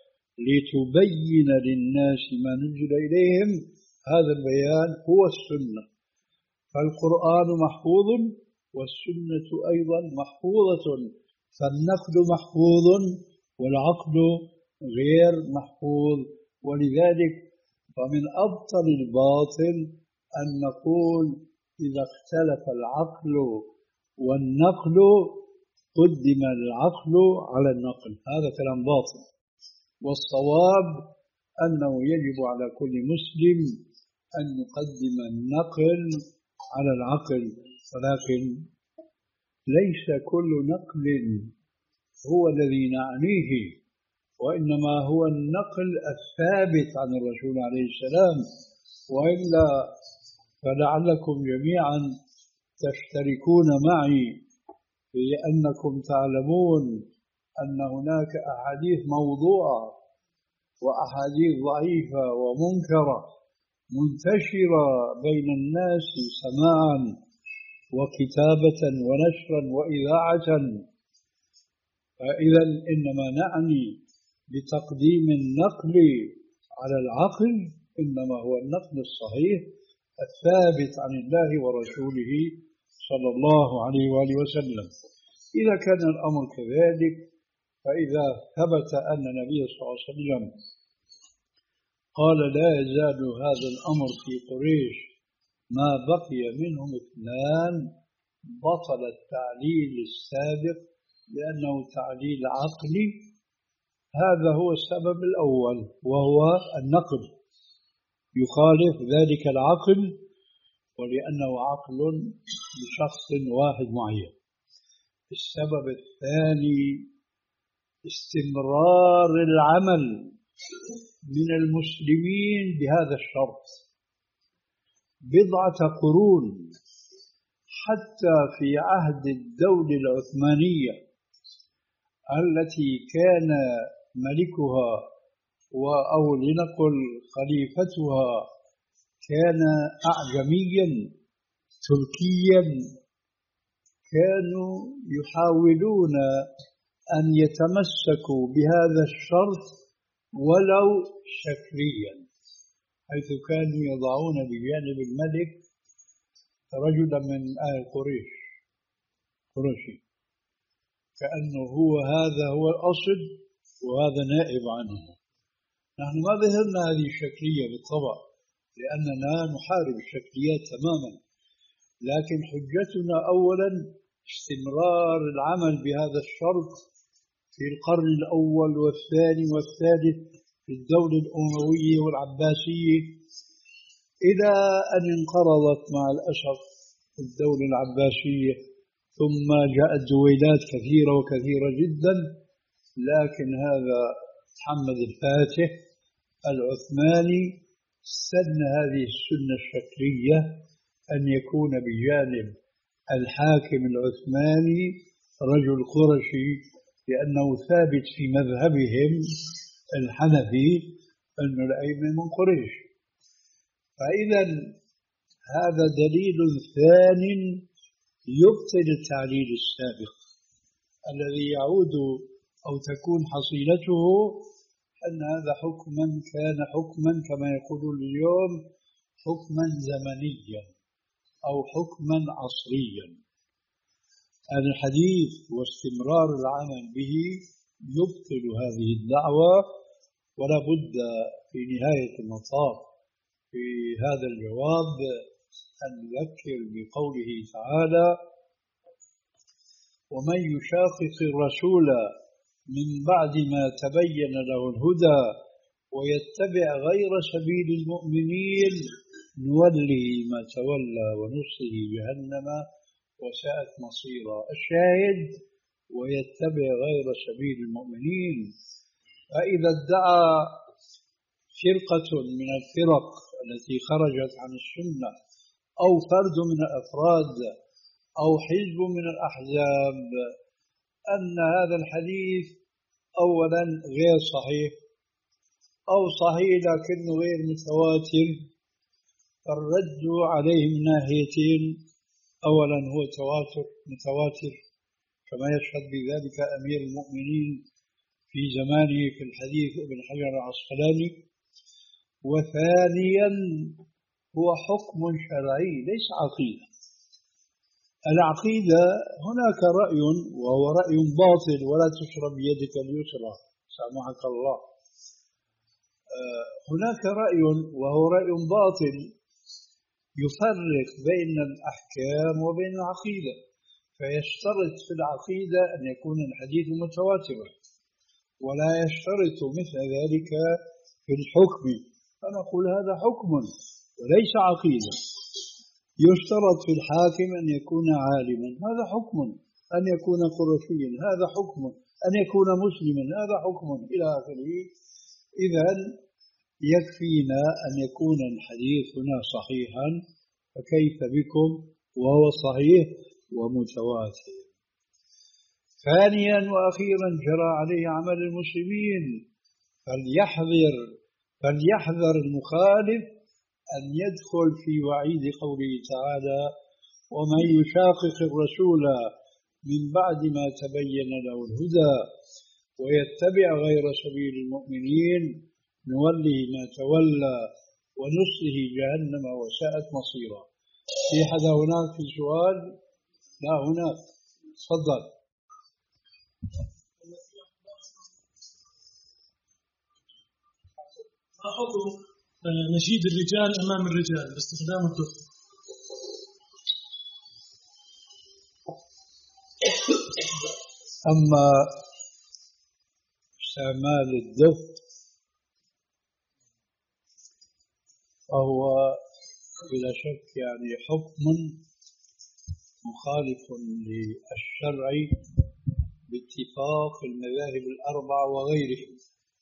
لتبين للناس ما نزل إليهم. هذا البيان هو السنة، فالقرآن محفوظ والسنة أيضا محفوظة، فالنقل محفوظ والعقل غير محفوظ. ولذلك فمن أبطل الباطل أن نقول إذا اختلف العقل والنقل قدم العقل على النقل، هذا كلام باطل. والصواب أنه يجب على كل مسلم أن يقدم النقل على العقل، ولكن ليس كل نقل هو الذي نعنيه، وإنما هو النقل الثابت عن الرسول عليه السلام. وإلا فلعلكم جميعا تشتركون معي في أنكم تعلمون أن هناك أحاديث موضوعة وأحاديث ضعيفة ومنكرة منتشرة بين الناس سماعا وكتابة ونشرا وإذاعة. فإذا إنما نعني بتقديم النقل على العقل إنما هو النقل الصحيح الثابت عن الله ورسوله صلى الله عليه وآله وسلم. إذا كان الأمر كذلك، فإذا ثبت أن النبي صلى الله عليه وسلم قال: لا يزال هذا الأمر في قريش ما بقي منهم اثنان، بطل التعليل السابق لأنه تعليل عقلي. هذا هو السبب الأول، وهو النقل يخالف ذلك العقل، ولأنه عقل لشخص واحد معين. السبب الثاني استمرار العمل من المسلمين بهذا الشرط بضعة قرون، حتى في عهد الدولة العثمانية التي كان ملكها أو لنقل خليفتها كان أعجميا تركيا، كانوا يحاولون أن يتمسكوا بهذا الشرط ولو شكليا، حيث كانوا يضعون بجانب الملك رجلا من آل قريش قرشي، كأنه هو هذا هو الأصل وهذا نائب عنه. نحن ما ظهرنا هذه الشكلية بالطبع لأننا نحارب الشكليات تماما، لكن حجتنا أولا استمرار العمل بهذا الشرط في القرن الأول والثاني والثالث في الدولة الأموية والعباسية، إلى أن انقرضت مع الأسف الدولة العباسية، ثم جاءت دويلات كثيرة وكثيرة جدا. لكن هذا محمد الفاتح العثماني سن هذه السنة الشكلية، أن يكون بجانب الحاكم العثماني رجل قرشي، لأنه ثابت في مذهبهم الحنفي أن الأئمة من قريش. فإذا هذا دليل ثان يبطل التعليل السابق الذي يعود أو تكون حصيلته أن هذا حكما كان حكما كما يقولون اليوم حكما زمنيا أو حكما عصريا. الحديث واستمرار العمل به يبطل هذه الدعوة، ولا بد في نهاية المطاف في هذا الجواب أن نذكر بقوله تعالى: ومن يشاقق الرسول من بعد ما تبين له الهدى ويتبع غير سبيل المؤمنين نوله ما تولى ونصله جهنم وساءت مصيرا. الشاهد: ويتبع غير سبيل المؤمنين. فإذا ادعى فرقة من الفرق التي خرجت عن السنة أو فرد من الأفراد أو حزب من الأحزاب أن هذا الحديث أولا غير صحيح أو صحيح لكنه غير متواتر، فالرد عليه من ناحيتين: أولا هو تواتر متواتر كما يشهد بذلك أمير المؤمنين في زمانه في الحديث ابن حجر العسقلاني، وثانيا هو حكم شرعي ليس عقيدة. العقيدة هناك رأي وهو رأي باطل: ولا تشرب بيدك اليسرى سامحك الله. هناك رأي وهو رأي باطل يفرق بين الأحكام وبين العقيدة، فيشترط في العقيدة أن يكون الحديث متواترا، ولا يشترط مثل ذلك في الحكم، فنقول هذا حكم وليس عقيدة. يشترط في الحاكم أن يكون عالما، هذا حكم، أن يكون قرشيا هذا حكم، أن يكون مسلما هذا حكم، إلى آخره. إذن يكفينا أن يكون الحديث هنا صحيحا، فكيف بكم وهو صحيح ومتواتر. ثانيا وأخيرا جرى عليه عمل المسلمين، فليحذر فليحذر المخالف أن يدخل في وعيد قوله تعالى: ومن يشاقق الرسول من بعد ما تبين له الهدى ويتبع غير سبيل المؤمنين نوله ما تولى ونصله جهنم وساءت مصيرا. في حدا هناك في سؤال؟ لا هناك، تفضل. ما حكم نشيد الرجال أمام الرجال باستخدام الدف؟ أما استعمال الدف فهو بلا شك يعني حكم مخالف للشرع باتفاق المذاهب الأربع وغيرهم،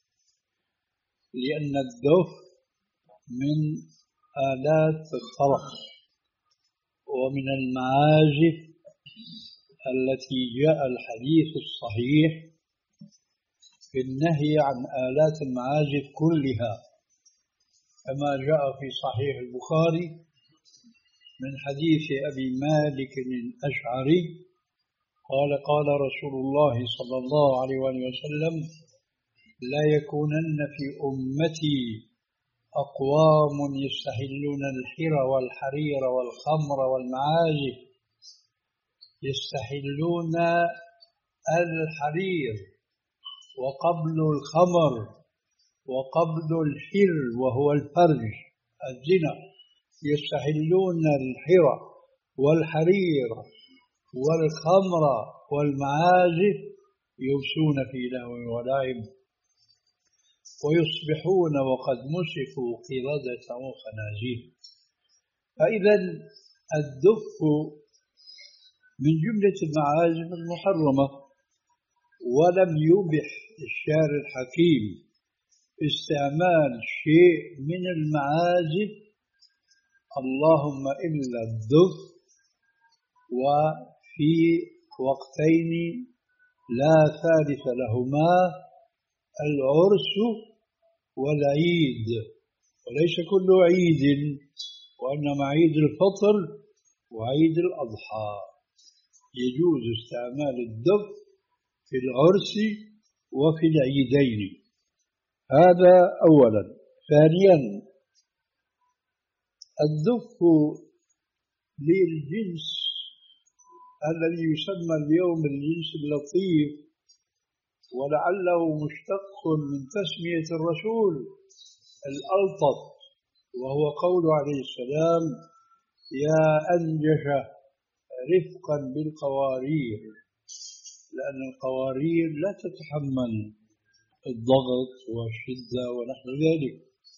لأن الدف من آلات الطرب ومن المعازف التي جاء الحديث الصحيح في النهي عن آلات المعازف كلها، كما جاء في صحيح البخاري من حديث أبي مالك الأشعري قال: قال رسول الله صلى الله عليه وسلم: لا يكونن في أمتي أقوام يستحلون الحر والحرير والخمر والمعازف. يستحلون الحرير وقبل الخمر وقبل الحر وهو الفرج الزنا، يستحلون الحر والحرير والخمر والمعازف يوسون في لهو ولعب ويصبحون وقد مسكوا قردة وخنازير. فإذا الدف من جملة المعازف المحرمة، ولم يبح الشارع الحكيم استعمال شيء من المعازف اللهم إلا الدف، وفي وقتين لا ثالث لهما: العرس والعيد، وليس كل عيد، وإنما عيد الفطر وعيد الأضحى يجوز استعمال الدف في العرس وفي العيدين. هذا أولا. ثانيا، الدف للجنس الذي يسمى اليوم الجنس اللطيف، ولعله مشتق من تسمية الرسول الألطف، وهو قوله عليه السلام: يا أنجش رفقا بالقوارير، لأن القوارير لا تتحمل الضغط والشدة ونحو ذلك.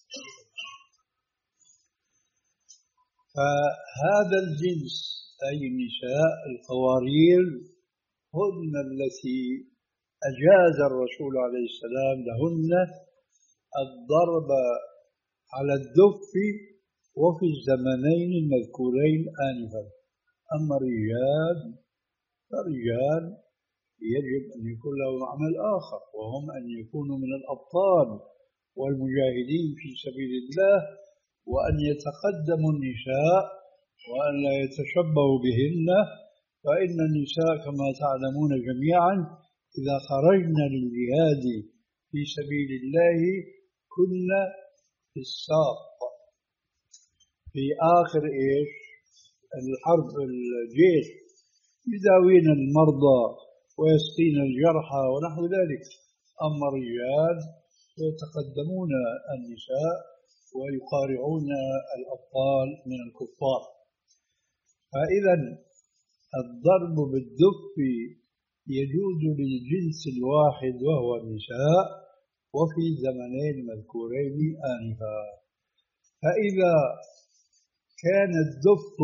فهذا الجنس أي النساء القوارير هن التي أجاز الرسول عليه السلام لهن الضرب على الدف وفي الزمنين المذكورين آنفا. أما الرجال فالرجال يجب أن يكون لهم عمل آخر، وهم أن يكونوا من الأبطال والمجاهدين في سبيل الله، وأن يتقدموا النساء وأن لا يتشبهوا بهن. فإن النساء كما تعلمون جميعا إذا خرجنا للجهاد في سبيل الله كنا في الساق في آخر إيش الحرب الجيش، يداوين المرضى ويسقين الجرحى ونحو ذلك. أما الرجال يتقدمون النساء ويقارعون الأبطال من الكفار. فإذا الضرب بالدف يجوز للجنس الواحد وهو النساء وفي زمنين مذكورين آنفا. فإذا كان الدف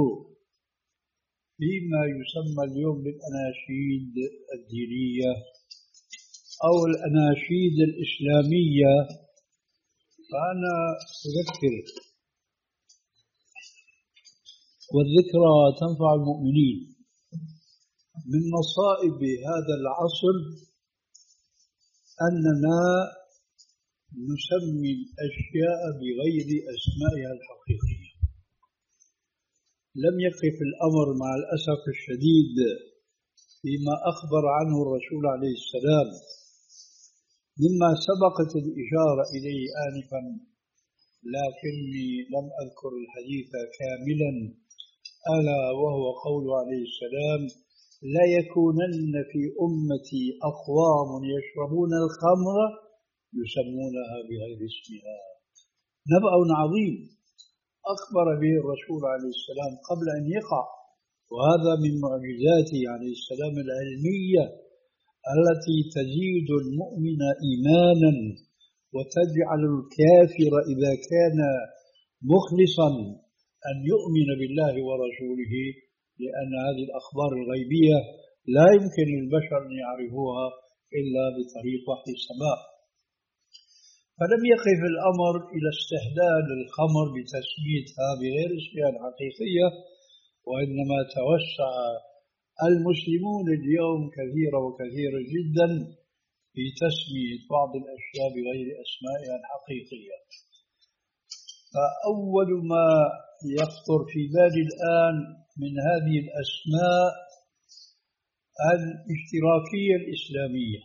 فيما يسمى اليوم بالأناشيد الدينية أو الأناشيد الإسلامية، فأنا أذكر، والذكرى تنفع المؤمنين، من مصائب هذا العصر أننا نسمي الأشياء بغير أسمائها الحقيقية. لم يقف الأمر مع الأسف الشديد فيما أخبر عنه الرسول عليه السلام مما سبقت الإشارة إليه آنفا، لكني لم أذكر الحديث كاملا، ألا وهو قول عليه السلام: لا يكونن في أمتي أقوام يشربون الخمر يسمونها بغير اسمها. نبأ عظيم أخبر به الرسول عليه السلام قبل أن يقع، وهذا من معجزاته عليه السلام العلمية التي تزيد المؤمن إيمانا وتجعل الكافر إذا كان مخلصا أن يؤمن بالله ورسوله، لأن هذه الأخبار الغيبية لا يمكن للبشر أن يعرفوها إلا بطريق وحي السماء. فلم يقف الأمر إلى استحلال الخمر بتسميتها بغير اسمها الحقيقية، وإنما توسع المسلمون اليوم كثيرا وكثيرا جدا في تسمية بعض الأشياء بغير أسمائها الحقيقية. فأول ما يخطر في بالي الآن من هذه الأسماء الاشتراكية الإسلامية.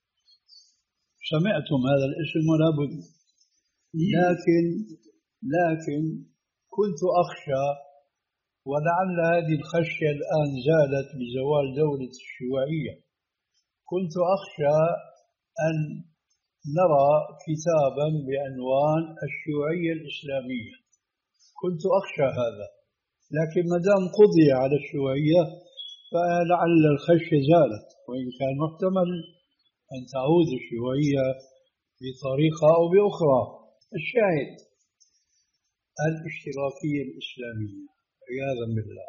سمعتم هذا الاسم ولا بد، لكن لكن كنت أخشى، ولعل هذه الخشية الآن زالت بزوال دولة الشيوعية، كنت أخشى أن نرى كتابا بعنوان الشيوعية الإسلامية، كنت أخشى هذا. لكن ما دام قضي على الشيوعية فلعل الخشية زالت، وإن كان محتمل أن تعود الشيوعية بطريقة أو بأخرى. الشاهد الاشتراكية الإسلامية عياذا بالله.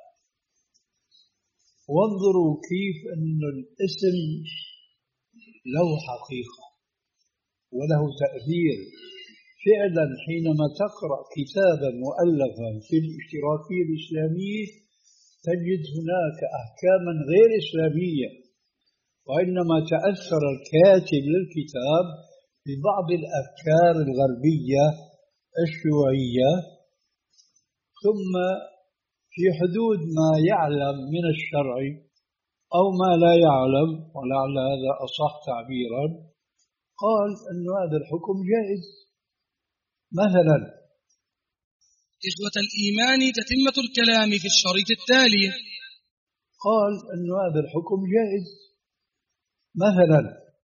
وانظروا كيف أن الاسم له حقيقة وله تأثير فعلا. حينما تقرأ كتابا مؤلفا في الاشتراكية الإسلامية تجد هناك أحكاما غير إسلامية، وإنما تأثر الكاتب للكتاب ببعض الأفكار الغربية الشيوعية، ثم في حدود ما يعلم من الشرع أو ما لا يعلم، ولعل هذا أصح تعبيرا، قال أن هذا الحكم جائز. مثلا إخوة الإيمان تتمة الكلام في الشريط التالي. قال أن هذا الحكم جائز. مثلا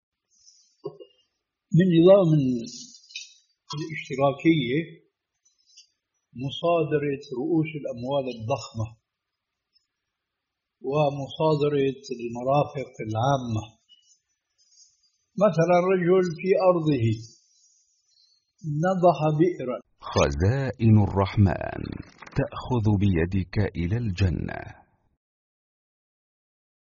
من نظام الاشتراكية مصادرة رؤوس الأموال الضخمة ومصادرة المرافق العامة. مثلا رجل في أرضه نضح بئرا. خزائن الرحمن تأخذ بيدك إلى الجنة.